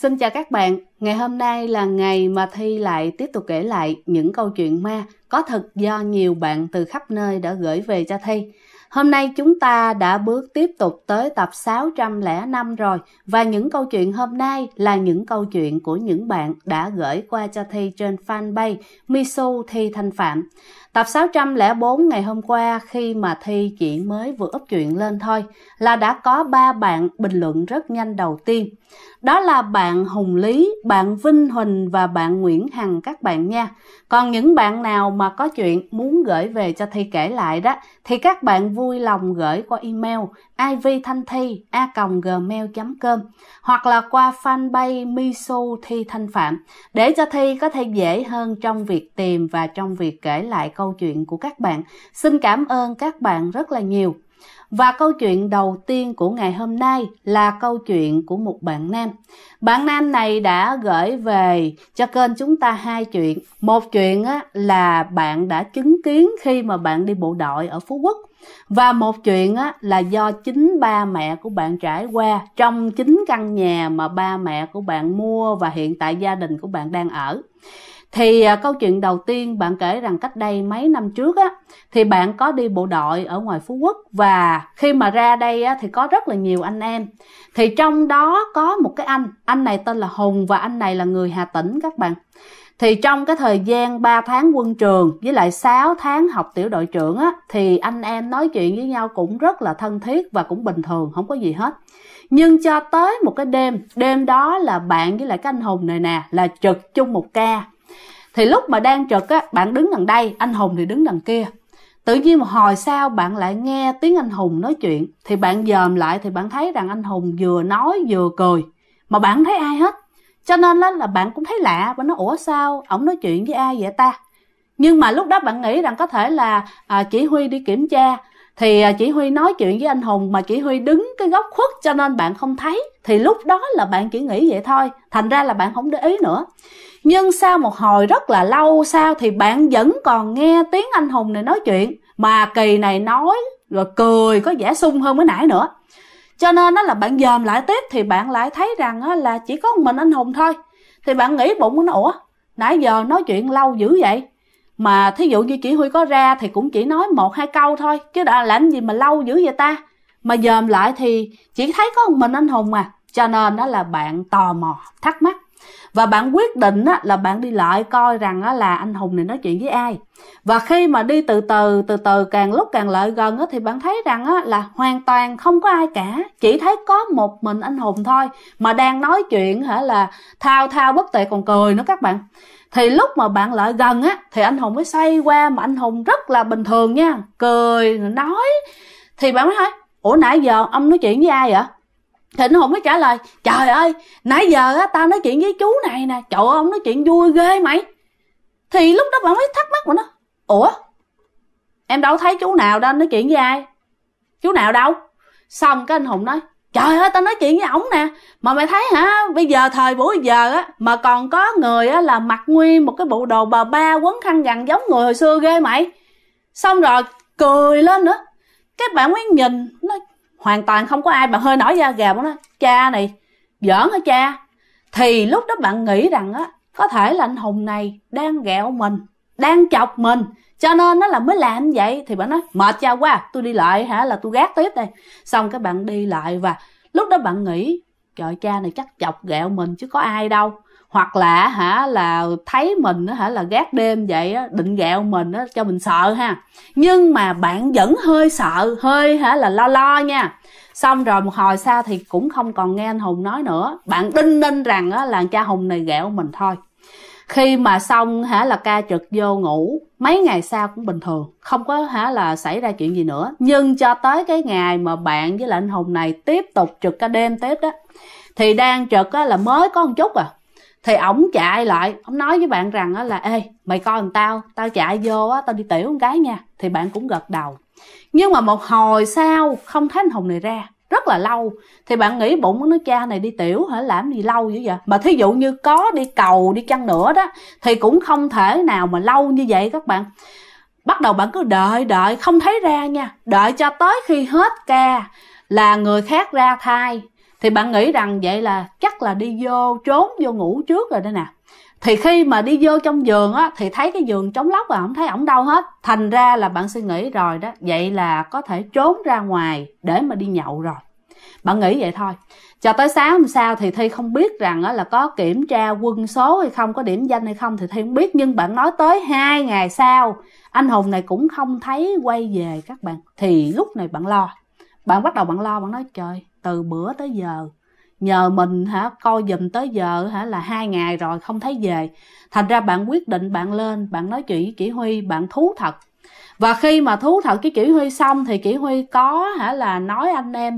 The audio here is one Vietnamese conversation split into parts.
Xin chào các bạn, ngày hôm nay là ngày mà Thi lại tiếp tục kể lại những câu chuyện ma có thật do nhiều bạn từ khắp nơi đã gửi về cho Thi. Hôm nay chúng ta đã bước tiếp tục tới tập 605 rồi, và những câu chuyện hôm nay là những câu chuyện của những bạn đã gửi qua cho Thi trên fanpage Misu Thi Thanh Phạm. Tập 604 ngày hôm qua, khi mà Thi chỉ mới vừa up chuyện lên thôi, là đã có 3 bạn bình luận rất nhanh đầu tiên. Đó là bạn Hùng Lý, bạn Vinh Huỳnh và bạn Nguyễn Hằng các bạn nha. Còn những bạn nào mà có chuyện muốn gửi về cho Thi kể lại đó, thì các bạn vui lòng gửi qua email ivthanhthi@gmail.com hoặc là qua fanpage Misu Thi Thanh Phạm, để cho Thi có thể dễ hơn trong việc tìm và trong việc kể lại câu chuyện của các bạn. Xin cảm ơn các bạn rất là nhiều. Và câu chuyện đầu tiên của ngày hôm nay là câu chuyện của một bạn nam. Bạn nam này đã gửi về cho kênh chúng ta 2 chuyện. Một chuyện là bạn đã chứng kiến khi mà bạn đi bộ đội ở Phú Quốc. Và một chuyện là do chính ba mẹ của bạn trải qua trong chính căn nhà mà ba mẹ của bạn mua và hiện tại gia đình của bạn đang ở. Thì câu chuyện đầu tiên bạn kể rằng cách đây mấy năm trước thì bạn có đi bộ đội ở ngoài Phú Quốc, và khi mà ra đây thì có rất là nhiều anh em. Thì trong đó có một cái anh này tên là Hùng, và anh này là người Hà Tĩnh các bạn. Thì trong cái thời gian 3 tháng quân trường với lại 6 tháng học tiểu đội trưởng thì anh em nói chuyện với nhau cũng rất là thân thiết và cũng bình thường, không có gì hết. Nhưng cho tới một cái đêm đó là bạn với lại cái anh Hùng này nè là trực chung một ca. Thì lúc mà đang trực bạn đứng đằng đây, anh Hùng thì đứng đằng kia. Tự nhiên một hồi sau bạn lại nghe tiếng anh Hùng nói chuyện. Thì bạn dòm lại thì bạn thấy rằng anh Hùng vừa nói vừa cười, mà bạn không thấy ai hết. Cho nên là bạn cũng thấy lạ, bạn nói ủa sao ổng nói chuyện với ai vậy ta. Nhưng mà lúc đó bạn nghĩ rằng có thể là chỉ Huy đi kiểm tra, thì chỉ Huy nói chuyện với anh Hùng mà chỉ Huy đứng cái góc khuất cho nên bạn không thấy. Thì lúc đó là bạn chỉ nghĩ vậy thôi, thành ra là bạn không để ý nữa. Nhưng sau một hồi rất là lâu sau thì bạn vẫn còn nghe tiếng anh Hùng này nói chuyện, mà kỳ này nói rồi cười có vẻ sung hơn mới nãy nữa. Cho nên là bạn dòm lại tiếp thì bạn lại thấy rằng là chỉ có một mình anh Hùng thôi. Thì bạn nghĩ bụng nó ủa nãy giờ nói chuyện lâu dữ vậy, mà thí dụ như chỉ Huy có ra thì cũng chỉ nói 1-2 câu thôi, chứ đã làm gì mà lâu dữ vậy ta. Mà dòm lại thì chỉ thấy có một mình anh Hùng à. Cho nên đó là bạn tò mò thắc mắc, và bạn quyết định là bạn đi lại coi rằng là anh Hùng này nói chuyện với ai. Và khi mà đi từ từ càng lúc càng lại gần thì bạn thấy rằng là hoàn toàn không có ai cả, chỉ thấy có một mình anh Hùng thôi, mà đang nói chuyện là thao thao bất tuyệt còn cười nữa các bạn. Thì lúc mà bạn lại gần thì anh Hùng mới xoay qua, mà anh Hùng rất là bình thường nha, cười nói. Thì bạn mới hỏi ủa nãy giờ ông nói chuyện với ai vậy? Thì anh Hùng mới trả lời trời ơi nãy giờ tao nói chuyện với chú này nè, trời ơi ông nói chuyện vui ghê mày. Thì lúc đó bạn mới thắc mắc mà nó ủa em đâu thấy chú nào đâu nói chuyện với ai, chú nào đâu. Xong cái anh Hùng nói trời ơi tao nói chuyện với ổng nè, mà mày thấy hả, bây giờ thời buổi giờ mà còn có người là mặc nguyên một cái bộ đồ bà ba quấn khăn rằn giống người hồi xưa ghê mày. Xong rồi cười lên nữa. Cái bạn mới nhìn nó hoàn toàn không có ai, bạn hơi nổi da gà, bạn nói cha này giỡn hả cha. Thì lúc đó bạn nghĩ rằng có thể là anh Hùng này đang ghẹo mình, đang chọc mình, cho nên nó là mới làm như vậy. Thì bạn nói mệt cha quá, tôi đi lại là tôi gác tiếp đây. Xong cái bạn đi lại, và lúc đó bạn nghĩ trời cha này chắc chọc ghẹo mình chứ có ai đâu, hoặc là là thấy mình là gác đêm vậy định ghẹo mình cho mình sợ ha. Nhưng mà bạn vẫn hơi sợ, hơi là lo nha. Xong rồi một hồi sau thì cũng không còn nghe anh Hùng nói nữa, bạn đinh ninh rằng là cha Hùng này ghẹo mình thôi. Khi mà xong là ca trực vô ngủ, mấy ngày sau cũng bình thường, không có là xảy ra chuyện gì nữa. Nhưng cho tới cái ngày mà bạn với lại anh Hùng này tiếp tục trực ca đêm tiếp đó, thì đang trực là mới có một chút thì ổng chạy lại, ổng nói với bạn rằng là ê mày coi tao chạy vô tao đi tiểu một cái nha. Thì bạn cũng gật đầu. Nhưng mà một hồi sau không thấy anh Hùng này ra rất là lâu. Thì bạn nghĩ bụng nó cha này đi tiểu làm gì lâu dữ vậy. Mà thí dụ như có đi cầu đi chăng nữa đó thì cũng không thể nào mà lâu như vậy các bạn. Bắt đầu bạn cứ đợi không thấy ra nha. Đợi cho tới khi hết ca là người khác ra thay Thì bạn nghĩ rằng vậy là chắc là đi vô trốn vô ngủ trước rồi đây nè. Thì khi mà đi vô trong giường á, thì thấy cái giường trống lóc không thấy ổng đâu hết. Thành ra là bạn suy nghĩ rồi đó, vậy là có thể trốn ra ngoài để mà đi nhậu rồi. Bạn nghĩ vậy thôi. Cho tới sáng hôm sau thì Thi không biết rằng là có kiểm tra quân số hay không, có điểm danh hay không thì Thi không biết. Nhưng bạn nói tới 2 ngày sau anh Hùng này cũng không thấy quay về các bạn. Thì lúc này bạn lo. Bạn bắt đầu bạn lo, bạn nói trời, từ bữa tới giờ nhờ mình coi giùm tới giờ là 2 ngày rồi không thấy về. Thành ra bạn quyết định bạn lên, bạn nói chuyện với chỉ huy, bạn thú thật. Và khi mà thú thật với chỉ huy xong thì chỉ huy có là nói anh em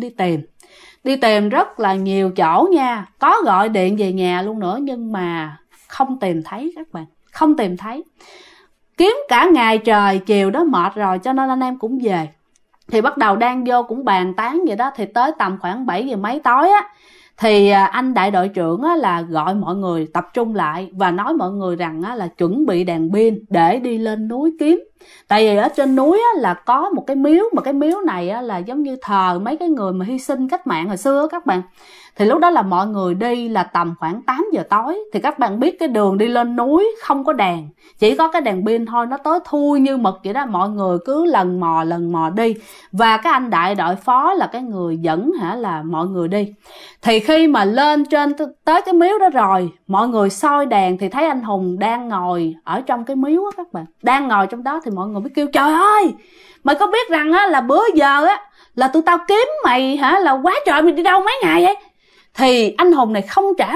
đi tìm rất là nhiều chỗ nha, có gọi điện về nhà luôn nữa, nhưng mà không tìm thấy các bạn, không tìm thấy. Kiếm cả ngày trời, chiều đó mệt rồi cho nên anh em cũng về. Thì bắt đầu đang vô cũng bàn tán vậy đó, thì tới tầm khoảng 7 giờ mấy tối á, thì anh đại đội trưởng á, là gọi mọi người tập trung lại và nói mọi người rằng á, là chuẩn bị đèn pin để đi lên núi kiếm. Tại vì ở trên núi á, là có một cái miếu, mà cái miếu này á, là giống như thờ mấy cái người mà hy sinh cách mạng hồi xưa á, các bạn. Thì lúc đó là mọi người đi là tầm khoảng 8 giờ tối. Thì các bạn biết cái đường đi lên núi không có đèn, chỉ có cái đèn pin thôi, nó tối thui như mực vậy đó. Mọi người cứ lần mò đi. Và cái anh đại đội phó là cái người dẫn là mọi người đi. Thì khi mà lên trên tới cái miếu đó rồi, mọi người soi đèn thì thấy anh Hùng đang ngồi ở trong cái miếu á các bạn. Đang ngồi trong đó thì mọi người mới kêu trời ơi, mày có biết rằng á, là bữa giờ á là tụi tao kiếm mày là quá trời, mày đi đâu mấy ngày vậy? Thì anh Hùng này không trả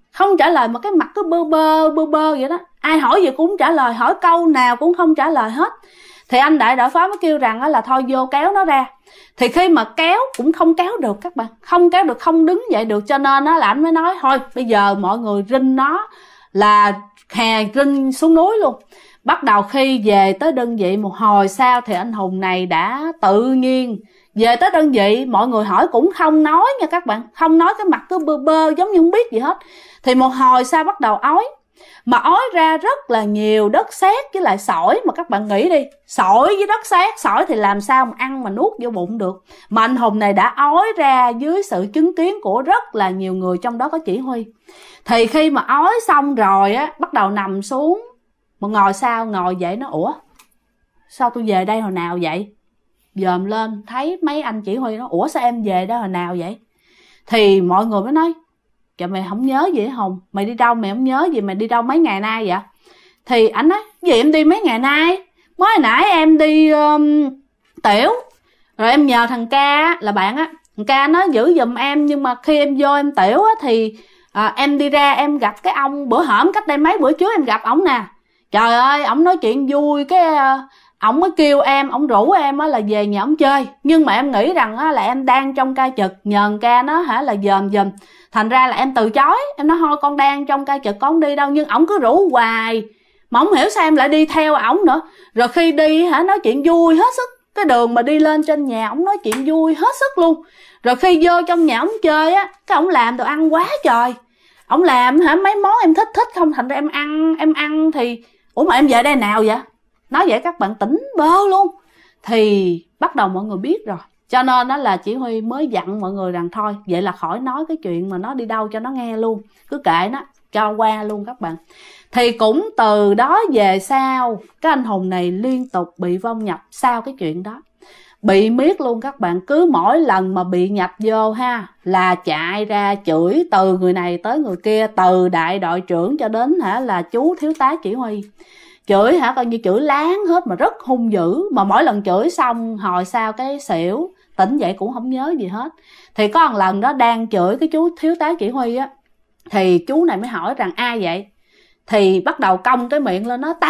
lời mà cái mặt cứ bơ bơ vậy đó. Ai hỏi gì cũng trả lời, hỏi câu nào cũng không trả lời hết. Thì anh đại đội phó mới kêu rằng là thôi vô kéo nó ra. Thì khi mà kéo cũng không kéo được các bạn, không kéo được, không đứng dậy được, cho nên là anh mới nói thôi bây giờ mọi người rinh nó là hè rinh xuống núi luôn. Bắt đầu khi về tới đơn vị một hồi sau thì anh Hùng này đã tự nhiên về tới đơn vị, mọi người hỏi cũng không nói nha các bạn, không nói, cái mặt cứ bơ bơ giống như không biết gì hết. Thì một hồi sau bắt đầu ói, mà ói ra rất là nhiều đất sét với lại sỏi. Mà các bạn nghĩ đi, sỏi với đất sét, sỏi thì làm sao mà ăn mà nuốt vô bụng được. Mà anh Hùng này đã ói ra dưới sự chứng kiến của rất là nhiều người, trong đó có chỉ huy. Thì khi mà ói xong rồi á, bắt đầu nằm xuống, một ngồi sau ngồi dậy nó ủa sao tôi về đây hồi nào vậy? Dòm lên thấy mấy anh chỉ huy nó ủa sao em về đây hồi nào vậy? Thì mọi người mới nói trời mày không nhớ gì hả Hùng? Mày đi đâu mày không nhớ gì, mày đi đâu mấy ngày nay vậy? Thì anh nói gì em đi mấy ngày nay? Mới hồi nãy em đi tiểu, rồi em nhờ thằng ca là bạn á, thằng ca nó giữ giùm em, nhưng mà khi em vô em tiểu á thì em đi ra em gặp cái ông bữa hổm cách đây mấy bữa trước em gặp ổng nè. Trời ơi, ổng nói chuyện vui, cái ổng mới kêu em, ổng rủ em là về nhà ổng chơi. Nhưng mà em nghĩ rằng là em đang trong ca trực, nhờ ca nó là dòm giùm. Thành ra là em từ chối, em nói thôi con đang trong ca trực, con không đi đâu. Nhưng ổng cứ rủ hoài, mà không hiểu sao em lại đi theo ổng nữa. Rồi khi đi nói chuyện vui hết sức. Cái đường mà đi lên trên nhà ổng nói chuyện vui hết sức luôn. Rồi khi vô trong nhà ổng chơi á, cái ổng làm đồ ăn quá trời. Ổng làm mấy món em thích không, thành ra em ăn thì ủa mà em về đây nào vậy? Nói vậy các bạn tỉnh bơ luôn. Thì bắt đầu mọi người biết rồi, cho nên đó là chỉ huy mới dặn mọi người rằng thôi vậy là khỏi nói cái chuyện mà nó đi đâu cho nó nghe luôn, cứ kệ nó cho qua luôn các bạn. Thì cũng từ đó về sau cái anh Hùng này liên tục bị vong nhập sau cái chuyện đó, bị miết luôn các bạn. Cứ mỗi lần mà bị nhập vô là chạy ra chửi từ người này tới người kia, từ đại đội trưởng cho đến là chú thiếu tá chỉ huy. Chửi coi như chửi láng hết mà rất hung dữ. Mà mỗi lần chửi xong hồi sau cái xỉu, tỉnh dậy cũng không nhớ gì hết. Thì có một lần đó đang chửi cái chú thiếu tá chỉ huy á, thì chú này mới hỏi rằng ai vậy? Thì bắt đầu cong cái miệng lên nói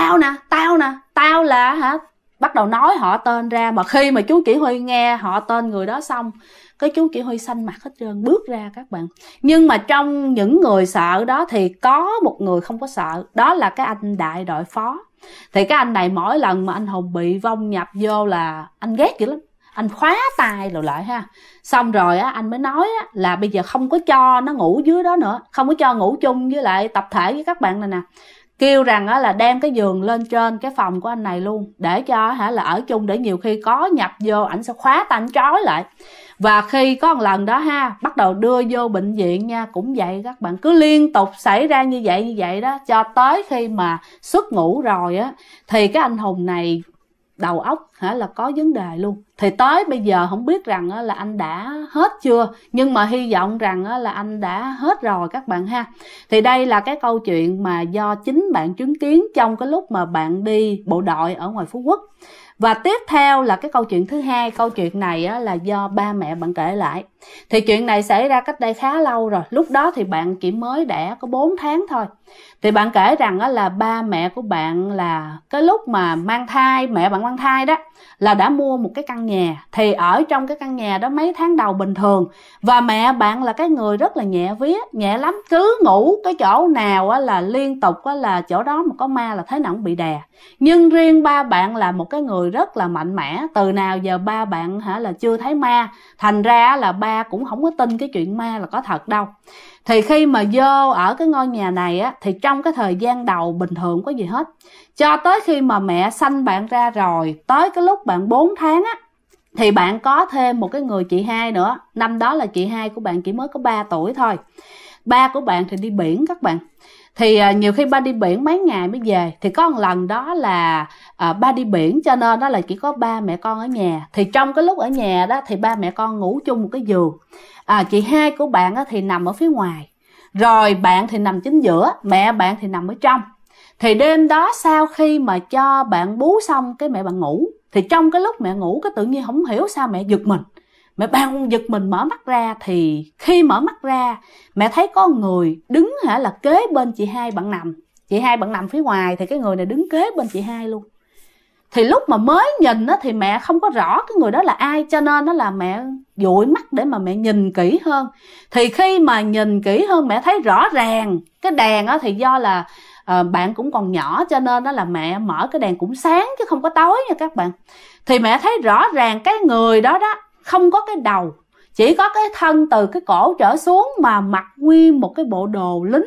tao là bắt đầu nói họ tên ra. Mà khi mà chú chỉ huy nghe họ tên người đó xong, cái chú chỉ huy xanh mặt hết trơn, bước ra các bạn. Nhưng mà trong những người sợ đó thì có một người không có sợ, đó là cái anh đại đội phó. Thì cái anh này mỗi lần mà anh Hùng bị vong nhập vô là anh ghét dữ lắm, anh khóa tay rồi lại xong rồi anh mới nói là bây giờ không có cho nó ngủ dưới đó nữa, không có cho ngủ chung với lại tập thể với các bạn này nè, kêu rằng là đem cái giường lên trên cái phòng của anh này luôn, để cho là ở chung, để nhiều khi có nhập vô ảnh sẽ khóa tay ảnh trói lại. Và khi có một lần đó ha, bắt đầu đưa vô bệnh viện nha, cũng vậy các bạn, cứ liên tục xảy ra như vậy đó, cho tới khi mà xuất ngũ rồi á, thì cái anh Hùng này đầu óc là có vấn đề luôn. Thì tới bây giờ không biết rằng là anh đã hết chưa, nhưng mà hy vọng rằng là anh đã hết rồi các bạn ha. Thì đây là cái câu chuyện mà do chính bạn chứng kiến trong cái lúc mà bạn đi bộ đội ở ngoài Phú Quốc. Và tiếp theo là cái câu chuyện thứ hai. Câu chuyện này là do ba mẹ bạn kể lại. Thì chuyện này xảy ra cách đây khá lâu rồi. Lúc đó thì bạn chỉ mới đẻ có 4 tháng thôi. Thì bạn kể rằng là ba mẹ của bạn là cái lúc mà mang thai, mẹ bạn mang thai đó, là đã mua một cái căn nhà. Thì ở trong cái căn nhà đó mấy tháng đầu bình thường. Và mẹ bạn là cái người rất là nhẹ vía, nhẹ lắm. Cứ ngủ cái chỗ nào là liên tục là chỗ đó mà có ma là thế nào cũng bị đè. Nhưng riêng ba bạn là một cái người rất là mạnh mẽ. Từ nào giờ ba bạn là chưa thấy ma. Thành ra là ba cũng không có tin cái chuyện ma là có thật đâu. Thì khi mà vô ở cái ngôi nhà này á, thì trong cái thời gian đầu bình thường không có gì hết. Cho tới khi mà mẹ sanh bạn ra rồi, tới cái lúc bạn 4 tháng á, thì bạn có thêm một cái người chị hai nữa. Năm đó là chị hai của bạn chỉ mới có 3 tuổi thôi. Ba của bạn thì đi biển các bạn. Thì nhiều khi ba đi biển mấy ngày mới về. Thì có một lần đó là ba đi biển, cho nên đó là chỉ có ba mẹ con ở nhà. Thì trong cái lúc ở nhà đó thì ba mẹ con ngủ chung một cái giường. Chị hai của bạn thì nằm ở phía ngoài, rồi bạn thì nằm chính giữa, mẹ bạn thì nằm ở trong. Thì đêm đó sau khi mà cho bạn bú xong cái mẹ bạn ngủ, thì trong cái lúc mẹ ngủ cái tự nhiên không hiểu sao mẹ giật mình. Mẹ bạn giật mình mở mắt ra, thì khi mở mắt ra mẹ thấy có người đứng là kế bên chị hai bạn nằm. Chị hai bạn nằm phía ngoài, thì cái người này đứng kế bên chị hai luôn. Thì lúc mà mới nhìn thì mẹ không có rõ cái người đó là ai, cho nên là mẹ dụi mắt để mà mẹ nhìn kỹ hơn. Thì khi mà nhìn kỹ hơn mẹ thấy rõ ràng cái đèn thì do là bạn cũng còn nhỏ, cho nên là mẹ mở cái đèn cũng sáng chứ không có tối nha các bạn. Thì mẹ thấy rõ ràng cái người đó không có cái đầu, chỉ có cái thân từ cái cổ trở xuống mà mặc nguyên một cái bộ đồ lính.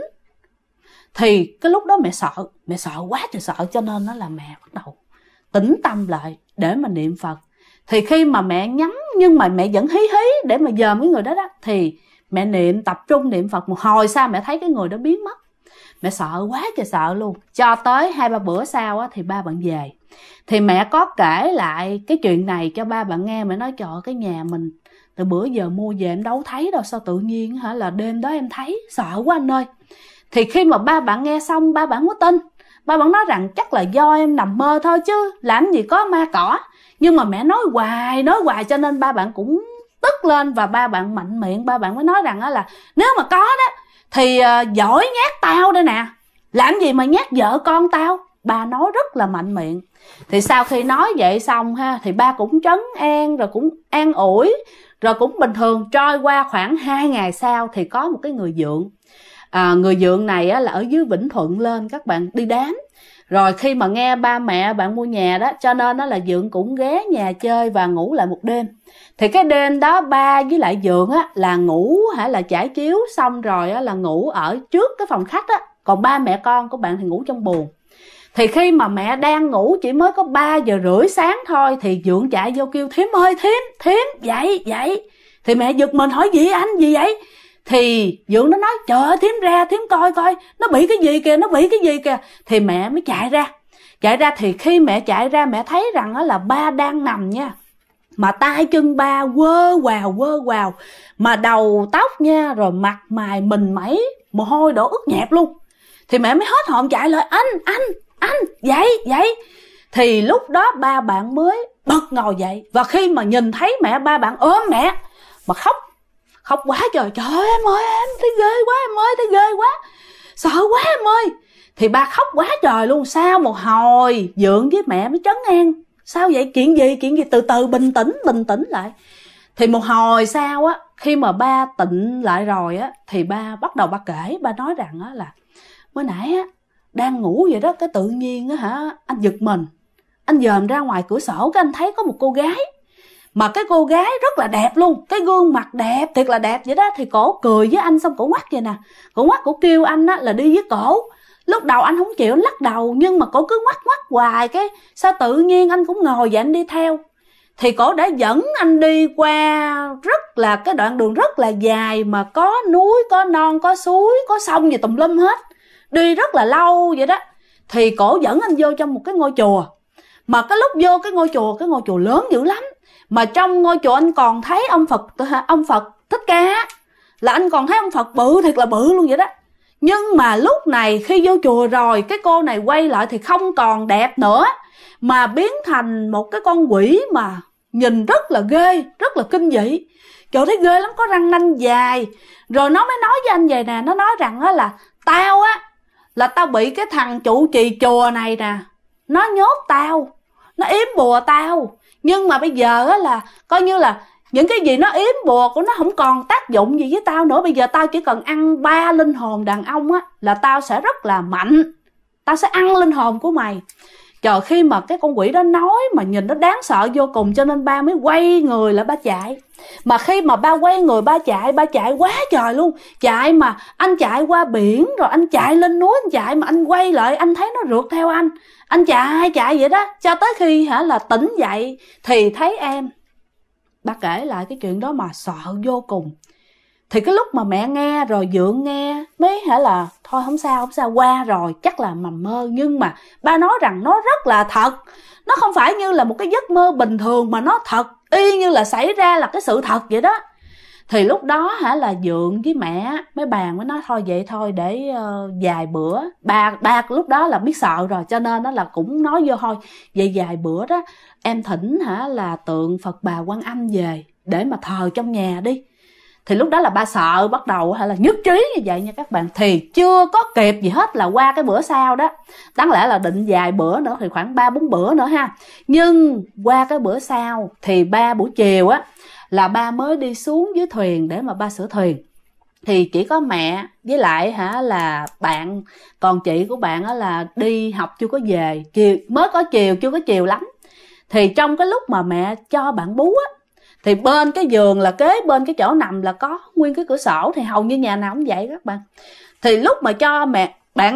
Thì cái lúc đó mẹ sợ quá trời sợ, cho nên là mẹ bắt đầu tĩnh tâm lại để mà niệm Phật. Thì khi mà mẹ nhắm nhưng mà mẹ vẫn hí để mà dòm cái người đó thì mẹ niệm, tập trung niệm Phật. Một hồi sau mẹ thấy cái người đó biến mất. Mẹ sợ quá trời sợ luôn. Cho tới 2-3 bữa sau thì ba bạn về. Thì mẹ có kể lại cái chuyện này cho ba bạn nghe. Mẹ nói trời, cái nhà mình từ bữa giờ mua về em đâu thấy đâu, sao tự nhiên là đêm đó em thấy, sợ quá anh ơi. Thì khi mà ba bạn nghe xong, ba bạn không có tin. Ba bạn nói rằng chắc là do em nằm mơ thôi chứ làm gì có ma cỏ. Nhưng mà mẹ nói hoài cho nên ba bạn cũng tức lên. Và ba bạn mạnh miệng, ba bạn mới nói rằng là nếu mà có đó thì giỏi nhát tao đây nè, làm gì mà nhát vợ con tao. Ba nói rất là mạnh miệng. Thì sau khi nói vậy xong thì ba cũng trấn an, rồi cũng an ủi, rồi cũng bình thường. Trôi qua khoảng 2 ngày sau thì có một cái người dượng. Người dượng này là ở dưới Vĩnh Thuận lên các bạn, đi đám. Rồi khi mà nghe ba mẹ bạn mua nhà đó, cho nên là dượng cũng ghé nhà chơi và ngủ lại một đêm. Thì cái đêm đó ba với lại dượng là ngủ là trải chiếu xong rồi là ngủ ở trước cái phòng khách á. Còn ba mẹ con của bạn thì ngủ trong buồng. Thì khi mà mẹ đang ngủ chỉ mới có 3 giờ rưỡi sáng thôi, thì dượng chạy vô kêu thím ơi, thím dậy. Thì mẹ giật mình hỏi gì anh, gì vậy? Thì dượng nó nói trời ơi thím ra, thím coi nó bị cái gì kìa. Thì mẹ mới chạy ra. Thì khi mẹ chạy ra mẹ thấy rằng là ba đang nằm nha, mà tay chân ba quơ quào, mà đầu tóc nha, rồi mặt mày mình mẩy mồ hôi đổ ướt nhẹp luôn. Thì mẹ mới hết hồn chạy lại, anh dậy. Thì lúc đó ba bạn mới bật ngồi dậy. Và khi mà nhìn thấy mẹ, ba bạn ôm mẹ mà khóc quá trời ơi em ơi, em thấy ghê quá em ơi, thấy ghê quá, sợ quá em ơi. Thì ba khóc quá trời luôn. Sau một hồi dượng với mẹ mới trấn an, sao vậy, chuyện gì, từ từ bình tĩnh lại. Thì một hồi sau khi mà ba tịnh lại rồi thì ba bắt đầu ba kể. Ba nói rằng là mới nãy đang ngủ vậy đó, cái tự nhiên anh giật mình, anh dòm ra ngoài cửa sổ, cái anh thấy có một cô gái. Mà cái cô gái rất là đẹp luôn, cái gương mặt đẹp, thiệt là đẹp vậy đó. Thì cổ cười với anh, xong cổ ngoắt vậy nè, cổ kêu anh là đi với cổ. Lúc đầu anh không chịu, anh lắc đầu, nhưng mà cổ cứ ngoắt hoài, cái sao tự nhiên anh cũng ngồi vậy anh đi theo. thì cổ đã dẫn anh đi qua rất là cái đoạn đường rất là dài, mà có núi, có non, có suối, có sông gì tùm lum hết, đi rất là lâu vậy đó. Thì cổ dẫn anh vô trong một cái ngôi chùa, mà cái lúc vô cái ngôi chùa lớn dữ lắm, mà trong ngôi chùa anh còn thấy ông Phật Thích Ca, là anh còn thấy ông Phật bự thiệt là bự luôn vậy đó. Nhưng mà lúc này khi vô chùa rồi, cái cô này quay lại thì không còn đẹp nữa, mà biến thành một cái con quỷ mà nhìn rất là ghê, rất là kinh dị. Trời, thấy ghê lắm, có răng nanh dài. Rồi nó mới nói với anh vậy nè, nó nói rằng á là tao á, là tao bị cái thằng trụ trì chùa này nè, nó nhốt tao, nó yếm bùa tao. Nhưng mà bây giờ á là coi như là những cái gì nó yếm bùa của nó không còn tác dụng gì với tao nữa. Bây giờ tao chỉ cần ăn 3 linh hồn đàn ông á là tao sẽ rất là mạnh, tao sẽ ăn linh hồn của mày. Trời, khi mà cái con quỷ đó nói mà nhìn nó đáng sợ vô cùng, cho nên ba mới quay người lại ba chạy. Mà khi mà ba quay người ba chạy quá trời luôn. Chạy mà anh chạy qua biển, rồi anh chạy lên núi, anh chạy mà anh quay lại anh thấy nó rượt theo anh chạy vậy đó, cho tới khi là tỉnh dậy thì thấy em. Ba kể lại cái chuyện đó mà sợ vô cùng. Thì cái lúc mà mẹ nghe rồi Dượng nghe mới là thôi không sao qua rồi, chắc là mầm mơ. Nhưng mà ba nói rằng nó rất là thật, nó không phải như là một cái giấc mơ bình thường, mà nó thật y như là xảy ra là cái sự thật vậy đó. Thì lúc đó là Dượng với mẹ mới bàn, mới nói thôi vậy thôi để vài bữa. Ba lúc đó là biết sợ rồi, cho nên là cũng nói vô thôi vậy vài bữa đó em thỉnh là tượng Phật Bà Quan Âm về để mà thờ trong nhà đi. Thì lúc đó là ba sợ, bắt đầu là nhất trí như vậy nha các bạn. Thì chưa có kịp gì hết là qua cái bữa sau đó, đáng lẽ là định vài bữa nữa thì khoảng 3-4 bữa nữa ha. Nhưng qua cái bữa sau thì ba buổi chiều á là ba mới đi xuống dưới thuyền để mà ba sửa thuyền. Thì chỉ có mẹ với lại là bạn, còn chị của bạn á là đi học chưa có về, mới có chiều, chưa có chiều lắm. Thì trong cái lúc mà mẹ cho bạn bú á, thì bên cái giường là kế bên cái chỗ nằm là có nguyên cái cửa sổ, thì hầu như nhà nào cũng vậy các bạn. Thì lúc mà cho mẹ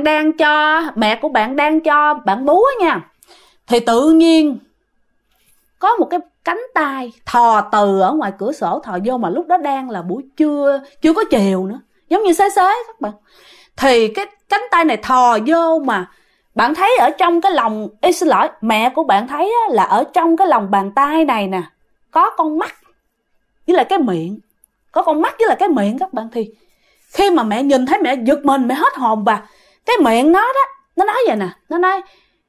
của bạn đang cho bạn bú á nha, thì tự nhiên có một cái cánh tay thò từ ở ngoài cửa sổ thò vô, mà lúc đó đang là buổi trưa, chưa có chiều nữa, giống như xế các bạn. Thì cái cánh tay này thò vô, mà bạn thấy ở trong cái lòng, xin lỗi, mẹ của bạn thấy là ở trong cái lòng bàn tay này nè có con mắt với lại cái miệng, có con mắt với lại cái miệng các bạn. Thì khi mà mẹ nhìn thấy mẹ giật mình, mẹ hết hồn. Và cái miệng nó đó, nó nói vậy nè, nó nói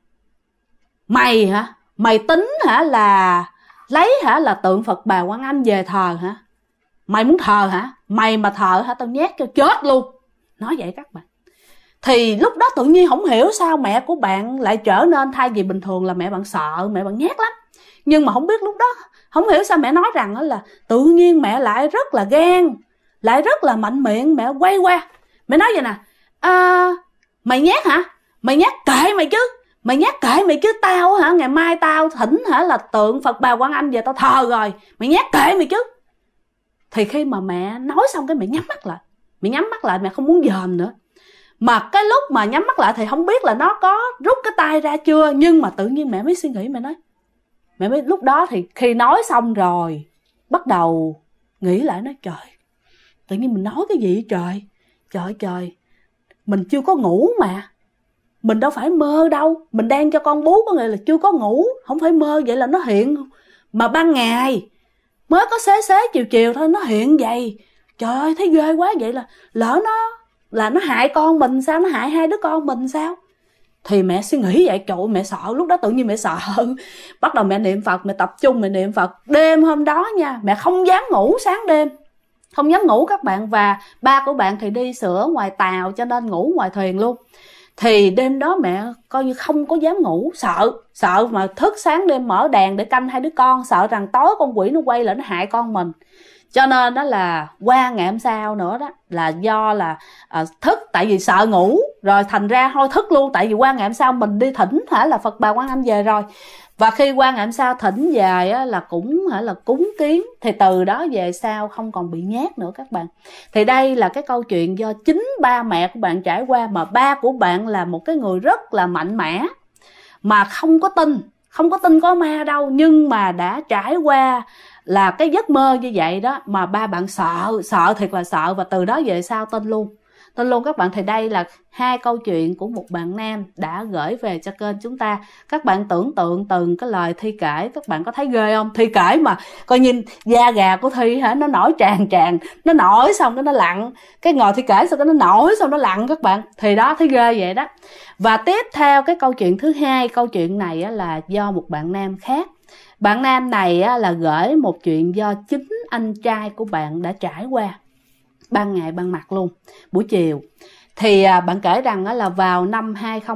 mày tính là lấy là tượng Phật Bà Quan Âm về thờ hả? Mày muốn thờ hả? Mày mà thờ tao nhét cho chết luôn. Nói vậy các bạn. Thì lúc đó tự nhiên không hiểu sao mẹ của bạn lại trở nên, thay vì bình thường là mẹ bạn sợ, mẹ bạn nhát lắm, nhưng mà không biết lúc đó không hiểu sao mẹ nói rằng là tự nhiên mẹ lại rất là ghen, lại rất là mạnh miệng. Mẹ quay qua mẹ nói vậy nè, mày nhát hả? Mày nhát kệ mày chứ, mày nhát kệ mày chứ, tao ngày mai tao thỉnh là tượng Phật Bà Quan Âm về tao thờ rồi, mày nhát kệ mày chứ. Thì khi mà mẹ nói xong cái mẹ nhắm mắt lại, mẹ không muốn dòm nữa. Mà cái lúc mà nhắm mắt lại thì không biết là nó có rút cái tay ra chưa, nhưng mà tự nhiên mẹ mới suy nghĩ, mẹ mới lúc đó thì khi nói xong rồi bắt đầu nghĩ lại, nói trời, tự nhiên mình nói cái gì vậy trời, mình chưa có ngủ mà, mình đâu phải mơ đâu, mình đang cho con bú, có nghĩa là chưa có ngủ, không phải mơ. Vậy là nó hiện, mà ban ngày mới có xế chiều thôi nó hiện vậy. Trời ơi, thấy ghê quá. Vậy là lỡ nó hại con mình sao, nó hại hai đứa con mình sao? Thì mẹ suy nghĩ vậy. Trời ơi, mẹ sợ, lúc đó tự nhiên mẹ sợ. Bắt đầu mẹ niệm Phật, mẹ tập trung mẹ niệm Phật. Đêm hôm đó nha, mẹ không dám ngủ sáng đêm, không dám ngủ các bạn. Và ba của bạn thì đi sửa ngoài tàu, cho nên ngủ ngoài thuyền luôn. Thì đêm đó mẹ coi như không có dám ngủ, sợ mà thức sáng đêm mở đèn để canh hai đứa con, sợ rằng tối con quỷ nó quay lại nó hại con mình. Cho nên đó là qua ngày hôm sau nữa đó là do là thức, tại vì sợ ngủ rồi thành ra thôi thức luôn. Tại vì qua ngày hôm sau mình đi thỉnh là Phật Bà Quan Âm về rồi, và khi qua ngày hôm sau thỉnh về á, là cũng là cúng kiến. Thì từ đó về sau không còn bị nhát nữa các bạn. Thì đây là cái câu chuyện do chính ba mẹ của bạn trải qua. Mà ba của bạn là một cái người rất là mạnh mẽ, mà không có tin, không có tin có ma đâu, nhưng mà đã trải qua là cái giấc mơ như vậy đó, mà ba bạn sợ thiệt là sợ, và từ đó về sau tin luôn các bạn. Thì đây là 2 câu chuyện của một bạn nam đã gửi về cho kênh chúng ta. Các bạn tưởng tượng từng cái lời Thi kể, các bạn có thấy ghê không? Thi kể mà coi như da gà của Thi hả, nó nổi tràn, nó nổi xong cái nó lặn, cái ngồi Thi kể xong cái nó nổi xong nó lặn các bạn. Thì đó, thấy ghê vậy đó. Và tiếp theo cái câu chuyện thứ hai, câu chuyện này là do một bạn nam khác. Bạn nam này là gửi một chuyện do chính anh trai của bạn đã trải qua, ban ngày ban mặt luôn, buổi chiều. Thì bạn kể rằng là vào năm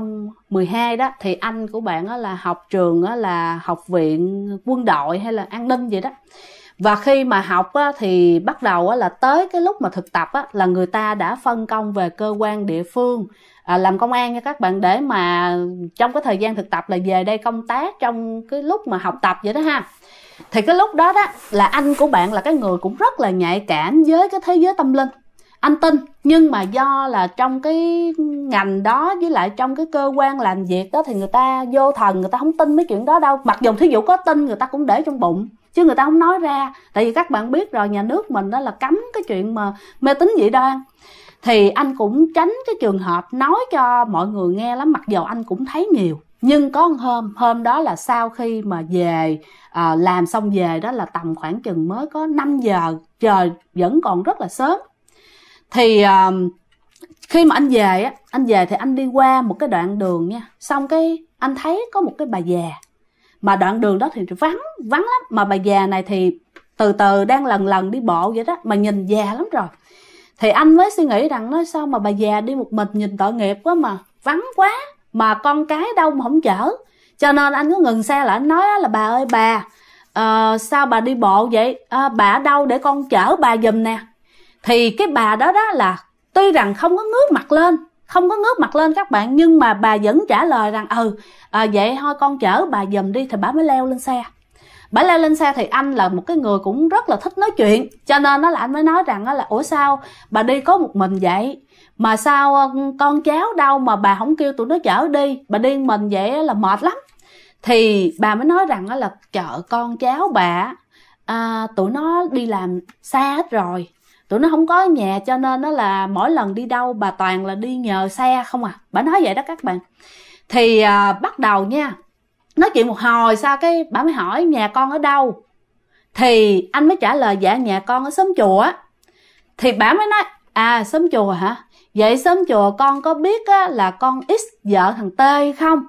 2012 đó, thì anh của bạn là học trường là học viện quân đội hay là an ninh vậy đó. Và khi mà học thì bắt đầu là tới cái lúc mà thực tập là người ta đã phân công về cơ quan địa phương làm công an nha các bạn, để mà trong cái thời gian thực tập là về đây công tác trong cái lúc mà học tập vậy đó ha. Thì cái lúc đó đó là anh của bạn là cái người cũng rất là nhạy cảm với cái thế giới tâm linh. Anh tin, nhưng mà do là trong cái ngành đó với lại trong cái cơ quan làm việc đó thì người ta vô thần, người ta không tin mấy chuyện đó đâu. Mặc dù thí dụ có tin người ta cũng để trong bụng chứ người ta không nói ra. Tại vì các bạn biết rồi, nhà nước mình đó là cấm cái chuyện mà mê tín dị đoan. Thì anh cũng tránh cái trường hợp nói cho mọi người nghe lắm, mặc dù anh cũng thấy nhiều. Nhưng có một hôm đó là sau khi mà về làm xong về đó là tầm khoảng chừng mới có 5 giờ, trời vẫn còn rất là sớm. Thì khi mà anh về thì anh đi qua một cái đoạn đường nha. Xong cái anh thấy có một cái bà già, mà đoạn đường đó thì vắng lắm. Mà bà già này thì từ từ đang lần đi bộ vậy đó, mà nhìn già lắm rồi. Thì anh mới suy nghĩ rằng nói sao mà bà già đi một mình nhìn tội nghiệp quá, mà vắng quá, mà con cái đâu mà không chở. Cho nên anh cứ ngừng xe lại, anh nói là bà ơi bà, sao bà đi bộ vậy, bà ở đâu để con chở bà giùm nè. Thì cái bà đó là tuy rằng không có ngước mặt lên các bạn, nhưng mà bà vẫn trả lời rằng vậy thôi con chở bà giùm đi. Thì bà mới leo lên xe. Bà leo lên xe thì anh là một cái người cũng rất là thích nói chuyện, cho nên là anh mới nói rằng là ủa sao bà đi có một mình vậy, mà sao con cháu đâu mà bà không kêu tụi nó chở đi, bà đi mình vậy là mệt lắm. Thì bà mới nói rằng là chợ con cháu bà tụi nó đi làm xa hết rồi, tụi nó không có nhà, cho nên nó là mỗi lần đi đâu bà toàn là đi nhờ xe không à. Bà nói vậy đó các bạn. Thì bắt đầu nha, nói chuyện một hồi sau cái bà mới hỏi nhà con ở đâu. Thì anh mới trả lời dạ nhà con ở xóm chùa. Thì bà mới nói xóm chùa hả, vậy xóm chùa con có biết là con X vợ thằng T không?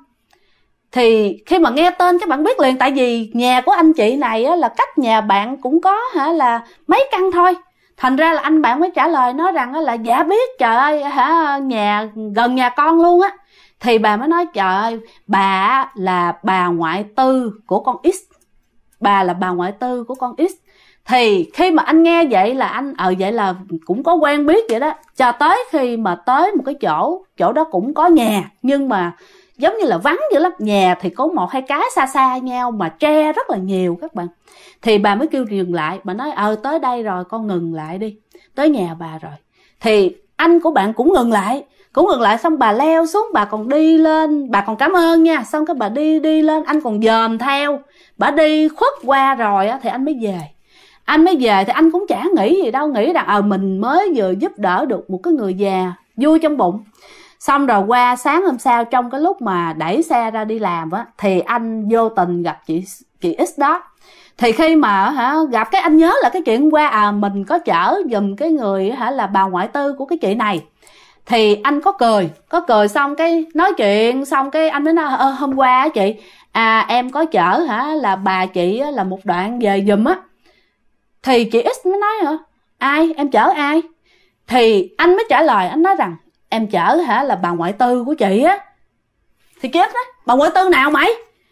Thì khi mà nghe tên các bạn biết liền, tại vì nhà của anh chị này là cách nhà bạn cũng có là mấy căn thôi. Thành ra là anh bạn mới trả lời nói rằng là dạ biết, trời ơi nhà gần nhà con luôn á. Thì bà mới nói trời ơi, bà là bà ngoại tư của con X. Bà là bà ngoại tư của con X. Thì khi mà anh nghe vậy là anh vậy là cũng có quen biết vậy đó. Cho tới khi mà tới một cái chỗ đó cũng có nhà, nhưng mà giống như là vắng dữ lắm. Nhà thì có 1-2 cái xa nhau mà tre rất là nhiều các bạn. Thì bà mới kêu dừng lại. Bà nói tới đây rồi con ngừng lại đi, tới nhà bà rồi. Thì anh của bạn cũng ngừng lại. Xong bà leo xuống, bà còn đi lên, bà còn cảm ơn nha. Xong cái bà đi lên, anh còn dòm theo. Bà đi khuất qua rồi thì anh mới về. Thì anh cũng chả nghĩ gì đâu, nghĩ rằng mình mới vừa giúp đỡ được một cái người già, vui trong bụng. Xong rồi qua sáng hôm sau, trong cái lúc mà đẩy xe ra đi làm thì anh vô tình gặp chị X đó. Thì khi mà gặp cái anh nhớ là cái chuyện qua mình có chở giùm cái người là bà ngoại tư của cái chị này. Thì anh có cười xong cái nói chuyện, xong cái anh mới nói hôm qua chị em có chở là bà chị là một đoạn về giùm á. Thì chị X mới nói ai, em chở ai? Thì anh mới trả lời, anh nói rằng em chở là bà ngoại tư của chị á. Thì chị X nói bà ngoại tư nào mày?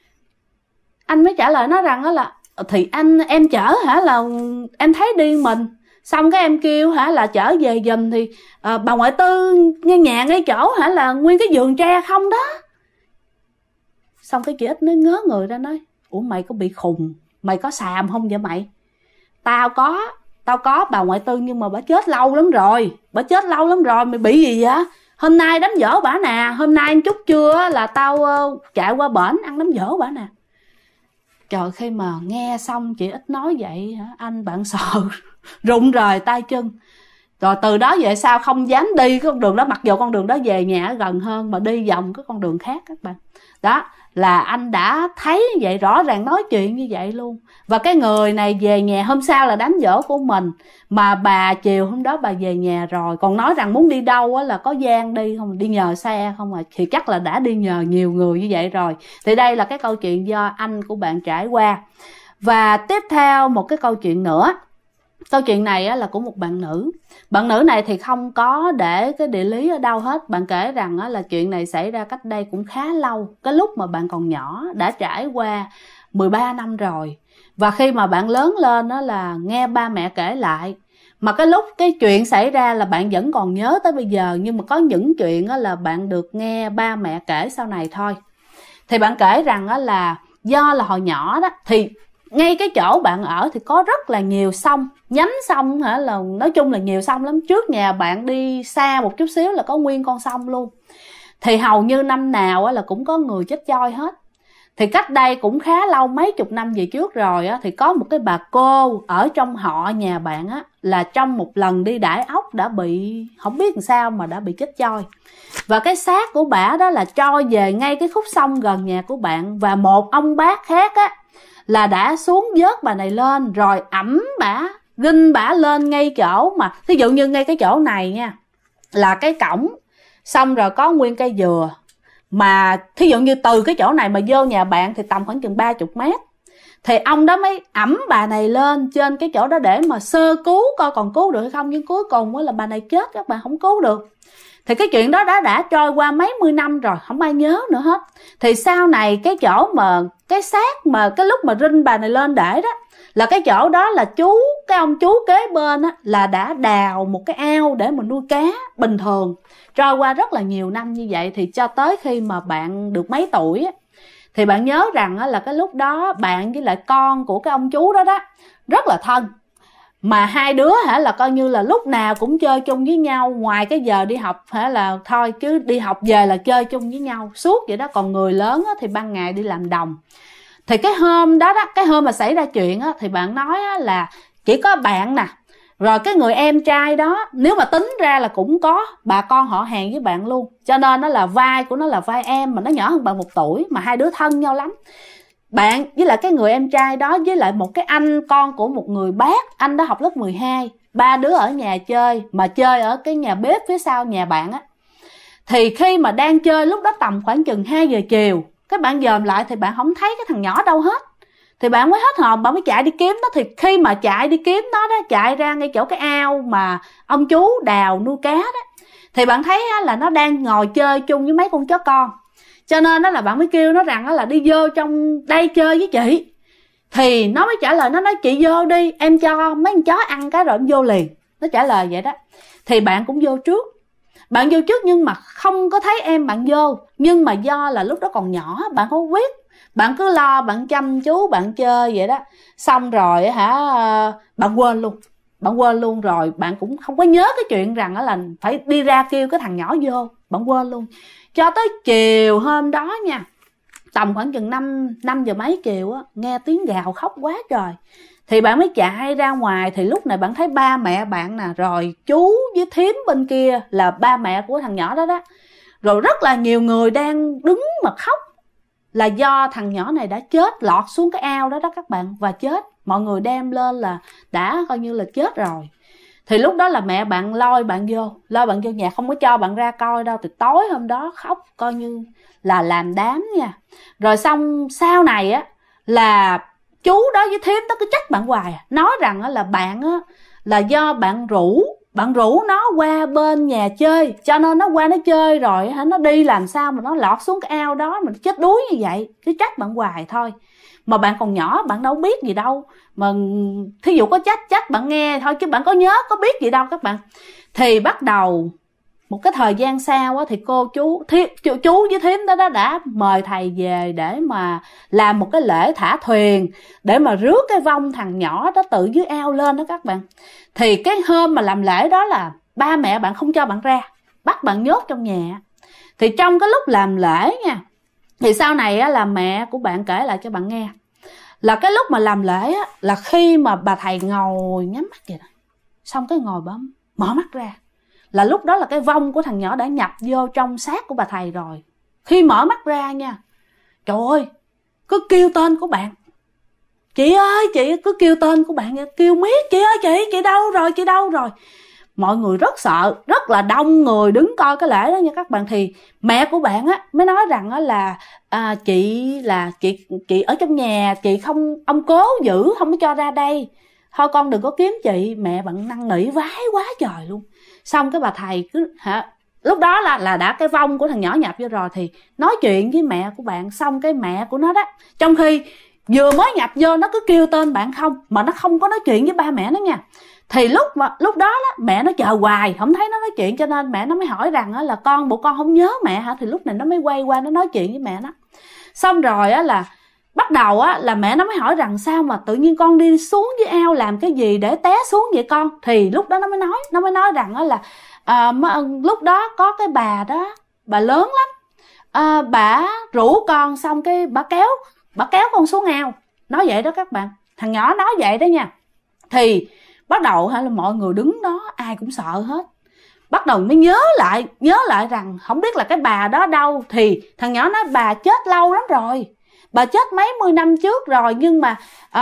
Anh mới trả lời nói rằng là thì em chở là em thấy đi mình, xong cái em kêu là chở về giùm. Thì bà ngoại tư ngay nhà ngay chỗ là nguyên cái vườn tre không đó. Xong cái chị X nó ngớ người ra nói ủa mày có bị khùng, mày có xàm không vậy mày? Tao có bà ngoại tư, nhưng mà bà chết lâu lắm rồi, mày bị gì vậy? Hôm nay đám giỗ bả nè, hôm nay ăn chút trưa là tao chạy qua bển ăn đám giỗ bả nè. Trời, khi mà nghe xong chị Ít nói vậy hả, anh bạn sợ rụng rời tay chân. Rồi từ đó về sau không dám đi cái con đường đó, mặc dù con đường đó về nhà gần hơn mà đi vòng cái con đường khác các bạn. Đó là anh đã thấy như vậy, rõ ràng nói chuyện như vậy luôn. Và cái người này về nhà hôm sau là đám giỗ của mình, mà bà chiều hôm đó bà về nhà rồi còn nói rằng muốn đi đâu á là có gian đi không, đi nhờ xe không à, thì chắc là đã đi nhờ nhiều người như vậy rồi. Thì đây là cái câu chuyện do anh của bạn trải qua. Và tiếp theo một cái câu chuyện nữa. Câu chuyện này á, là của một bạn nữ. Bạn nữ này thì không có để cái địa lý ở đâu hết. Bạn kể rằng á, là chuyện này xảy ra cách đây cũng khá lâu, cái lúc mà bạn còn nhỏ, đã trải qua 13 năm rồi. Và khi mà bạn lớn lên đó là nghe ba mẹ kể lại. Mà cái lúc cái chuyện xảy ra là bạn vẫn còn nhớ tới bây giờ. Nhưng mà có những chuyện á, là bạn được nghe ba mẹ kể sau này thôi. Thì bạn kể rằng á, là do là hồi nhỏ đó thì ngay cái chỗ bạn ở thì có rất là nhiều sông, nhánh sông hả, là nói chung là nhiều sông lắm. Trước nhà bạn đi xa một chút xíu là có nguyên con sông luôn. Thì hầu như năm nào là cũng có người chết choi hết. Thì cách đây cũng khá lâu, mấy chục năm về trước rồi á, thì có một cái bà cô ở trong họ nhà bạn á, là trong một lần đi đãi ốc đã bị, không biết làm sao mà đã bị chết choi. Và cái xác của bả đó là trôi về ngay cái khúc sông gần nhà của bạn. Và một ông bác khác á là đã xuống vớt bà này lên, rồi ẵm bả, ghinh bả lên ngay chỗ mà, thí dụ như ngay cái chỗ này nha, là cái cổng, xong rồi có nguyên cây dừa. Mà thí dụ như từ cái chỗ này mà vô nhà bạn thì tầm khoảng chừng 30 mét. Thì ông đó mới ẵm bà này lên trên cái chỗ đó để mà sơ cứu coi còn cứu được hay không. Nhưng cuối cùng là bà này chết, các bạn không cứu được. Thì cái chuyện đó đã trôi qua mấy mươi năm rồi, không ai nhớ nữa hết. Thì sau này cái chỗ mà cái xác mà cái lúc mà rinh bà này lên để đó, là cái chỗ đó là cái ông chú kế bên á, là đã đào một cái ao để mà nuôi cá bình thường. Trôi qua rất là nhiều năm như vậy. Thì cho tới khi mà bạn được mấy tuổi á, thì bạn nhớ rằng á, là cái lúc đó bạn với lại con của cái ông chú đó đó rất là thân. Mà hai đứa là coi như là lúc nào cũng chơi chung với nhau, ngoài cái giờ đi học là thôi, chứ đi học về là chơi chung với nhau suốt vậy đó. Còn người lớn thì ban ngày đi làm đồng. Thì cái hôm đó cái hôm mà xảy ra chuyện thì bạn nói là chỉ có bạn nè, rồi cái người em trai đó, nếu mà tính ra là cũng có bà con họ hàng với bạn luôn. Cho nên nó là vai của nó là vai em, mà nó nhỏ hơn bạn 1 tuổi, mà hai đứa thân nhau lắm. Bạn với lại cái người em trai đó với lại một cái anh con của một người bác, anh đó học lớp 12. Ba đứa ở nhà chơi, mà chơi ở cái nhà bếp phía sau nhà bạn á. Thì khi mà đang chơi lúc đó tầm khoảng chừng 2 giờ chiều, các bạn dòm lại thì bạn không thấy cái thằng nhỏ đâu hết. Thì bạn mới hết hồn, bạn mới chạy đi kiếm nó. Thì khi mà chạy đi kiếm nó đó, chạy ra ngay chỗ cái ao mà ông chú đào nuôi cá đó, thì bạn thấy là nó đang ngồi chơi chung với mấy con chó con. Cho nên đó là bạn mới kêu nó rằng là đi vô trong đây chơi với chị. Thì nó mới trả lời, nó nói chị vô đi, em cho mấy con chó ăn cái rồi em vô liền. Nó trả lời vậy đó. Thì bạn cũng vô trước. Bạn vô trước nhưng mà không có thấy em bạn vô. Nhưng mà do là lúc đó còn nhỏ, bạn không biết. Bạn cứ lo, bạn chăm chú, bạn chơi vậy đó. Xong rồi bạn quên luôn. Bạn quên luôn rồi, bạn cũng không có nhớ cái chuyện rằng là phải đi ra kêu cái thằng nhỏ vô. Bạn quên luôn. Cho tới chiều hôm đó nha, tầm khoảng chừng 5 giờ mấy chiều á, nghe tiếng gào khóc quá trời. Thì bạn mới chạy ra ngoài. Thì lúc này bạn thấy ba mẹ bạn nè, rồi chú với thím bên kia là ba mẹ của thằng nhỏ đó đó. Rồi rất là nhiều người đang đứng mà khóc. Là do thằng nhỏ này đã chết, lọt xuống cái ao đó đó các bạn, và chết. Mọi người đem lên là đã coi như là chết rồi. Thì lúc đó là mẹ bạn lôi bạn vô nhà, không có cho bạn ra coi đâu. Thì tối hôm đó khóc coi như là làm đám nha. Rồi xong sau này á, là chú đó với thím đó cứ trách bạn hoài, nói rằng là bạn á, là do bạn rủ nó qua bên nhà chơi, cho nên nó qua nó chơi rồi nó đi làm sao mà nó lọt xuống cái ao đó mà nó chết đuối như vậy. Cứ trách bạn hoài thôi. Mà bạn còn nhỏ, bạn đâu biết gì đâu. Mà thí dụ có trách bạn nghe thôi, chứ bạn có nhớ, có biết gì đâu các bạn. Thì bắt đầu một cái thời gian sau á, thì chú với thím đó đã mời thầy về để mà làm một cái lễ thả thuyền, để mà rước cái vong thằng nhỏ đó từ dưới ao lên đó các bạn. Thì cái hôm mà làm lễ đó là ba mẹ bạn không cho bạn ra, bắt bạn nhốt trong nhà. Thì trong cái lúc làm lễ nha, thì sau này á, là mẹ của bạn kể lại cho bạn nghe là cái lúc mà làm lễ á, là khi mà bà thầy ngồi nhắm mắt vậy đó, xong cái ngồi bấm mở mắt ra, là lúc đó là cái vong của thằng nhỏ đã nhập vô trong xác của bà thầy rồi. Khi mở mắt ra nha, trời ơi, cứ kêu tên của bạn. Chị ơi, chị cứ kêu tên của bạn, kêu miết, chị ơi, chị đâu rồi, chị đâu rồi. Mọi người rất sợ, rất là đông người đứng coi cái lễ đó nha các bạn. Thì mẹ của bạn á mới nói rằng á là chị ở trong nhà, chị không, ông cố giữ không có cho ra đây, thôi con đừng có kiếm chị. Mẹ bạn năn nỉ vái quá trời luôn. Xong cái bà thầy cứ lúc đó là đã cái vong của thằng nhỏ nhập vô rồi, thì nói chuyện với mẹ của bạn. Xong cái mẹ của nó đó, trong khi vừa mới nhập vô nó cứ kêu tên bạn không, mà nó không có nói chuyện với ba mẹ nó nha. Thì lúc đó mẹ nó chờ hoài không thấy nó nói chuyện, cho nên mẹ nó mới hỏi rằng là bộ con không nhớ mẹ hả. Thì lúc này nó mới quay qua nó nói chuyện với mẹ nó. Xong rồi á là bắt đầu á là mẹ nó mới hỏi rằng sao mà tự nhiên con đi xuống dưới ao làm cái gì để té xuống vậy con. Thì lúc đó nó mới nói rằng á là lúc đó có cái bà đó, bà lớn lắm, bà rủ con, xong cái bà kéo con xuống ao. Nói vậy đó các bạn, thằng nhỏ nói vậy đó nha. Thì bắt đầu là mọi người đứng đó ai cũng sợ hết. Bắt đầu mới nhớ lại rằng không biết là cái bà đó đâu. Thì thằng nhỏ nói bà chết lâu lắm rồi, bà chết mấy mươi năm trước rồi, nhưng mà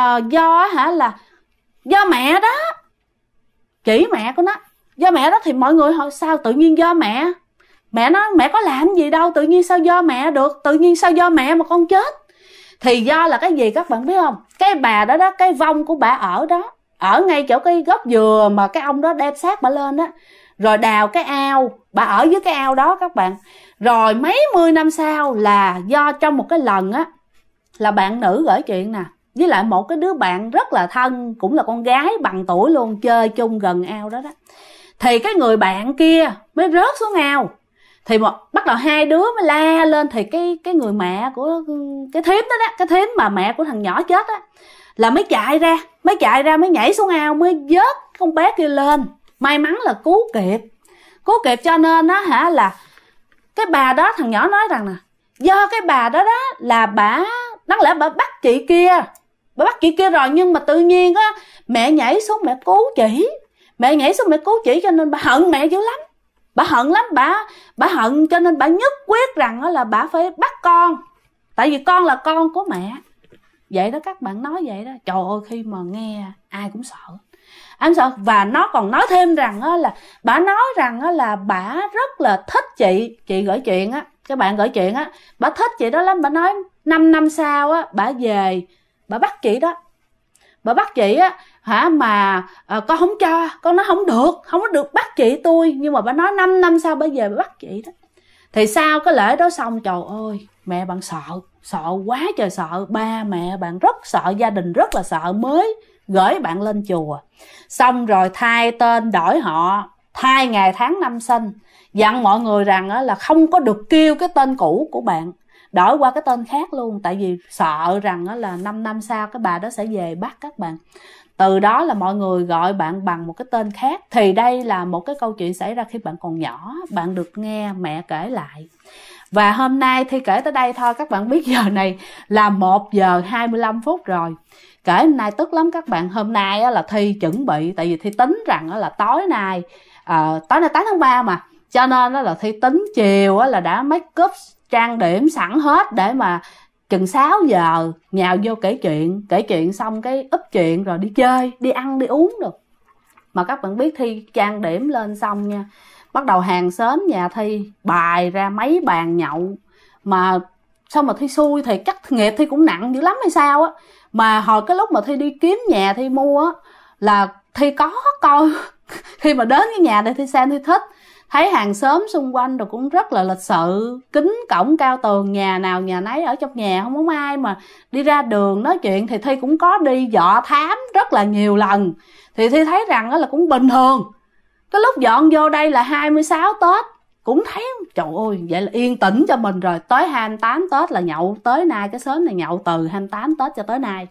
do mẹ đó, chỉ mẹ của nó, do mẹ đó. Thì mọi người hỏi sao tự nhiên do mẹ? Mẹ nói mẹ có làm gì đâu, tự nhiên sao do mẹ được, tự nhiên sao do mẹ mà con chết. Thì do là cái gì các bạn biết không? Cái bà đó cái vong của bà ở đó, ở ngay chỗ cái gốc dừa mà cái ông đó đem xác bà lên đó, rồi đào cái ao, bà ở dưới cái ao đó các bạn. Rồi mấy mươi năm sau là do trong một cái lần á, là bạn nữ gửi chuyện nè, với lại một cái đứa bạn rất là thân, cũng là con gái bằng tuổi luôn, chơi chung gần ao đó đó. Thì cái người bạn kia mới rớt xuống ao. Thì bắt đầu hai đứa mới la lên. Thì cái người mẹ của cái thím đó, cái thím mà mẹ của thằng nhỏ chết á, là mới chạy ra mới nhảy xuống ao, mới vớt con bé kia lên. May mắn là cứu kịp, cho nên á là cái bà đó, thằng nhỏ nói rằng nè, do cái bà đó là đáng lẽ bà bắt chị kia rồi, nhưng mà tự nhiên á mẹ nhảy xuống mẹ cứu chị, cho nên bà hận mẹ dữ lắm. Bà hận cho nên bà nhất quyết rằng là bà phải bắt con, tại vì con là con của mẹ. Vậy đó các bạn, nói vậy đó. Trời ơi, khi mà nghe ai cũng sợ. Và nó còn nói thêm rằng là bà nói rằng là bà rất là thích chị gửi chuyện á, cái bạn gửi chuyện á, bà thích chị đó lắm. Bà nói 5 năm sau á bà về, bà bắt chị đó, bà bắt chị á mà con không cho, con nói không có được bắt chị tôi, nhưng mà bà nói 5 năm sau bà về bà bắt chị đó. Thì sau cái lễ đó xong, trời ơi, mẹ bạn sợ quá trời sợ, ba mẹ bạn rất sợ, gia đình rất là sợ, mới gửi bạn lên chùa. Xong rồi thay tên đổi họ, thay ngày tháng năm sinh, dặn mọi người rằng là không có được kêu cái tên cũ của bạn, đổi qua cái tên khác luôn, tại vì sợ rằng là 5 năm sau cái bà đó sẽ về bắt các bạn. Từ đó là mọi người gọi bạn bằng một cái tên khác. Thì đây là một cái câu chuyện xảy ra khi bạn còn nhỏ, bạn được nghe mẹ kể lại. Và hôm nay Thi kể tới đây thôi. Các bạn biết giờ này là 1 giờ 25 phút rồi. Kể hôm nay tức lắm các bạn. Hôm nay là Thi chuẩn bị, tại vì Thi tính rằng là tối nay 8 tháng 3 mà, cho nên là Thi tính chiều là đã make up trang điểm sẵn hết, để mà chừng 6 giờ nhào vô kể chuyện xong cái úp chuyện rồi đi chơi, đi ăn, đi uống được. Mà các bạn biết Thi trang điểm lên xong nha, bắt đầu hàng xóm nhà Thi bài ra mấy bàn nhậu. Mà sao mà Thi xui thì chắc nghiệp Thi cũng nặng dữ lắm hay sao á. Mà hồi cái lúc mà Thi đi kiếm nhà Thi mua á, là Thi có coi khi mà đến cái nhà này Thi xem Thi thích, thấy hàng xóm xung quanh rồi cũng rất là lịch sự, kính cổng cao tường, nhà nào nhà nấy, ở trong nhà không có ai, mà đi ra đường nói chuyện. Thì Thi cũng có đi dọ thám rất là nhiều lần, thì Thi thấy rằng là cũng bình thường. Cái lúc dọn vô đây là 26 Tết cũng thấy trời ơi, vậy là yên tĩnh cho mình rồi. Tới 28 Tết là nhậu, tới nay cái xóm này nhậu từ 28 Tết cho tới nay.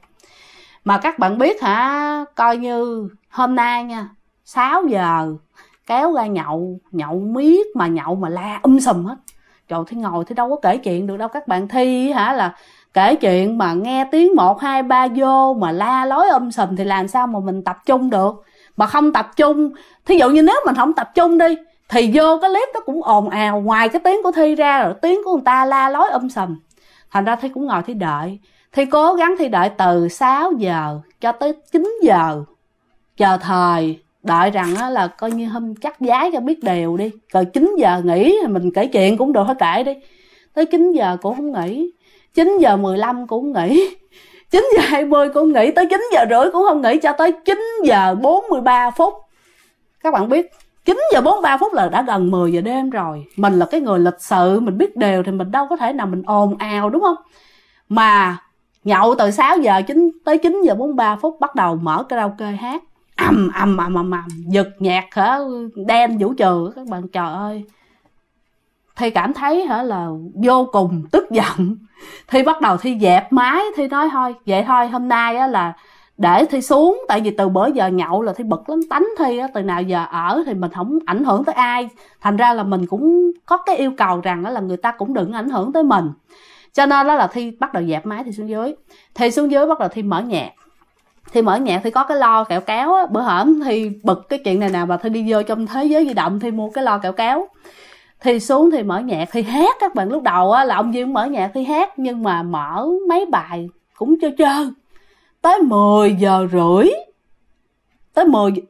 Mà các bạn biết coi như hôm nay nha, 6 giờ kéo ra nhậu miết, mà nhậu mà la sùm hết. Trời, Thi ngồi Thi đâu có kể chuyện được đâu các bạn. Thi là kể chuyện mà nghe tiếng 1, 2, 3 vô mà la lối sùm thì làm sao mà mình tập trung được. Mà không tập trung, thí dụ như nếu mình không tập trung đi thì vô cái clip nó cũng ồn ào, ngoài cái tiếng của Thi ra rồi tiếng của người ta la lối sùm. Thành ra Thi cũng ngồi Thi đợi. Thi cố gắng Thi đợi từ 6 giờ cho tới 9 giờ. Chờ thời, đợi rằng là coi như hôm chắc giái cho biết đều đi. Rồi 9 giờ nghỉ thì mình kể chuyện cũng được, thôi kệ đi. Tới 9 giờ cũng không nghỉ, 9 giờ 15 cũng nghỉ, 9 giờ 20 cũng nghỉ, tới 9 giờ rưỡi cũng không nghỉ, cho tới 9 giờ 43 phút. Các bạn biết 9 giờ 43 phút là đã gần 10 giờ đêm rồi. Mình là cái người lịch sự, mình biết đều thì mình đâu có thể nào mình ồn ào, đúng không? Mà nhậu từ 6 giờ tới 9 giờ 43 phút bắt đầu mở karaoke hát ầm, giật nhạc hả, đen vũ trừ. Các bạn trời ơi, Thi cảm thấy hả là vô cùng tức giận. Thi bắt đầu Thi dẹp máy. Thi nói thôi, vậy thôi hôm nay á là để Thi xuống. Tại vì từ bữa giờ nhậu là Thi bực lắm. Tánh Thi á, từ nào giờ ở thì mình không ảnh hưởng tới ai. Thành ra là mình cũng có cái yêu cầu rằng là người ta cũng đừng ảnh hưởng tới mình. Cho nên đó là Thi bắt đầu dẹp máy. Thi xuống dưới. Thi xuống dưới bắt đầu Thi mở nhạc. Thi mở nhạc, Thi có cái lo kẹo kéo á. Bữa hổm Thi bực cái chuyện này nào mà Thi đi vô trong thế giới di động, Thi mua cái lo kẹo kéo. Thì xuống thì mở nhạc, thì hát. Các bạn lúc đầu á là ông Duyên mở nhạc thì hát, nhưng mà mở mấy bài cũng chơi tới 10 giờ rưỡi, tới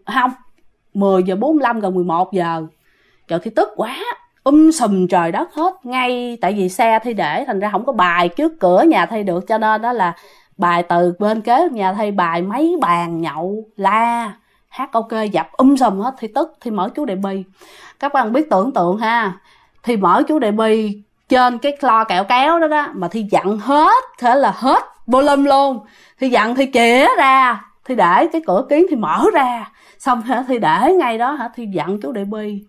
10 giờ 45 gần 11 giờ. Trời, Thi tức quá, sùm trời đất hết. Ngay tại vì xe Thi để thành ra không có bài trước cửa nhà Thi được, cho nên đó là bài từ bên kế nhà Thi, bài mấy bàn nhậu la hát ok dập sùm hết. Thi tức, Thi mở chú Đệ Bi. Các bạn biết tưởng tượng ha, Thi mở chú Đệ Bi trên cái lo kẹo kéo đó đó, mà Thi dặn hết, thế là hết volume luôn. Thi dặn, Thi chĩa ra, Thi để cái cửa kiến Thi mở ra, xong hả Thi để ngay đó hả, Thi dặn chú Đệ Bi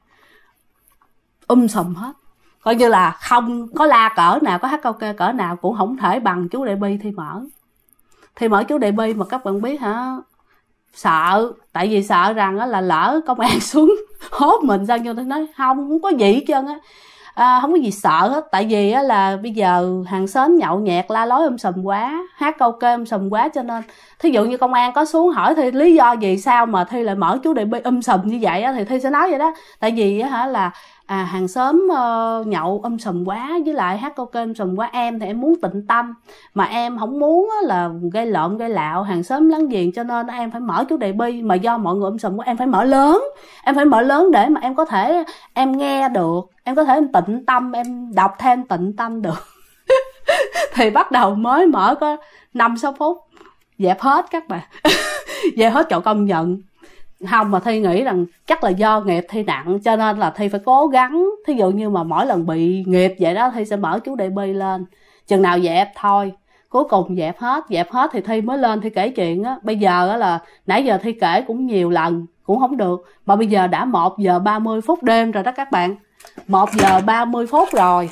sùm hết. Coi như là không có la cỡ nào, có hát karaoke cỡ nào cũng không thể bằng chú Đệ Bi. Thi mở chú Đệ Bi mà các bạn biết hả, sợ. Tại vì sợ rằng là lỡ công an xuống hốt mình sao, nhưng Thi nói không có gì hết trơn á. Không có gì sợ hết. Tại vì là bây giờ hàng xóm nhậu nhẹt la lối sùm quá, hát karaoke sùm quá, cho nên thí dụ như công an có xuống hỏi Thi lý do gì sao mà Thi lại mở chú Đệ Bi sùm như vậy á, thì Thi sẽ nói vậy đó. Tại vì hả là hàng xóm nhậu sùm quá, với lại hát karaoke sùm quá, em thì em muốn tịnh tâm, mà em không muốn là gây lộn gây lạo hàng xóm láng giềng, cho nên em phải mở chú Đệ Bi. Mà do mọi người sùm quá, em phải mở lớn để mà em có thể em nghe được, em có thể em tịnh tâm, em đọc thêm tịnh tâm được. Thì bắt đầu mới mở có 5-6 phút dẹp hết các bạn. Dẹp hết, chỗ công nhận không. Mà Thi nghĩ rằng chắc là do nghiệp Thi nặng, cho nên là Thi phải cố gắng. Thí dụ như mà mỗi lần bị nghiệp vậy đó, Thi sẽ mở chú Đệ Bi lên, chừng nào dẹp thôi. Cuối cùng dẹp hết thì Thi mới lên Thi kể chuyện á. Bây giờ á là nãy giờ Thi kể cũng nhiều lần cũng không được, mà bây giờ đã 1 giờ 30 phút đêm rồi đó các bạn. 1 giờ 30 phút rồi,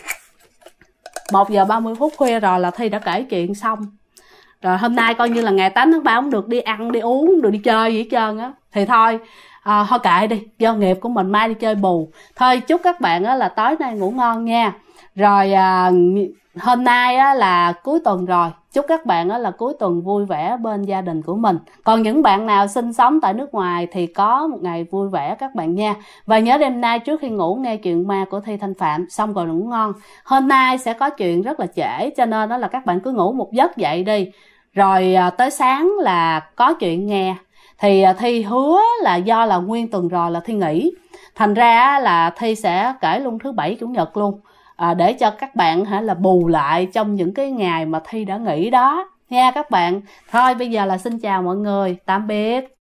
1 giờ 30 phút khuya rồi là Thi đã kể chuyện xong. Rồi hôm nay coi như là ngày 8 tháng 3 không được đi ăn, đi uống, được đi chơi gì hết trơn á. Thì thôi, thôi kệ đi, do nghiệp của mình, mai đi chơi bù. Thôi chúc các bạn là tối nay ngủ ngon nha. Rồi hôm nay là cuối tuần rồi, chúc các bạn là cuối tuần vui vẻ bên gia đình của mình. Còn những bạn nào sinh sống tại nước ngoài thì có một ngày vui vẻ các bạn nha. Và nhớ đêm nay trước khi ngủ nghe chuyện ma của Thi Thanh Phạm xong rồi ngủ ngon. Hôm nay sẽ có chuyện rất là trễ, cho nên đó là các bạn cứ ngủ một giấc dậy đi, rồi tới sáng là có chuyện nghe. Thì Thi hứa là do là nguyên tuần rồi là Thi nghỉ, thành ra là Thi sẽ kể luôn thứ Bảy Chủ nhật luôn, để cho các bạn là bù lại trong những cái ngày mà Thi đã nghỉ đó nha các bạn. Thôi bây giờ là xin chào mọi người, tạm biệt.